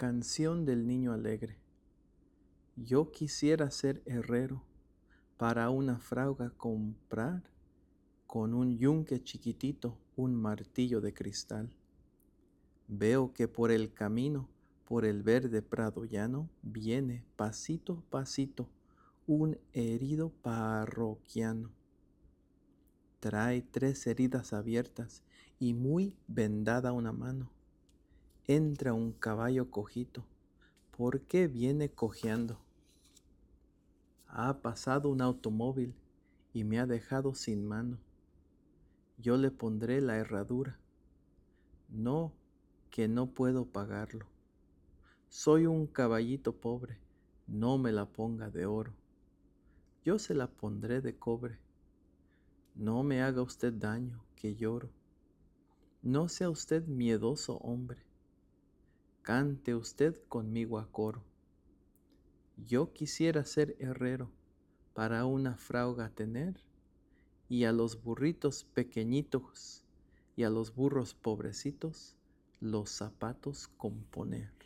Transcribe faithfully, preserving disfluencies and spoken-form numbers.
Canción del niño alegre. Yo quisiera ser herrero para una frauga comprar con un yunque chiquitito un martillo de cristal. Veo que por el camino, por el verde prado llano, viene pasito pasito un herido parroquiano. Trae tres heridas abiertas y muy vendada una mano. Entra un caballo cojito. ¿Por qué viene cojeando? Ha pasado un automóvil y me ha dejado sin mano. Yo le pondré la herradura. No, que no puedo pagarlo. Soy un caballito pobre, no me la ponga de oro. Yo se la pondré de cobre. No me haga usted daño, que lloro. No sea usted miedoso, hombre. Cante usted conmigo a coro. Yo quisiera ser herrero para una frauga tener y a los burritos pequeñitos y a los burros pobrecitos los zapatos componer.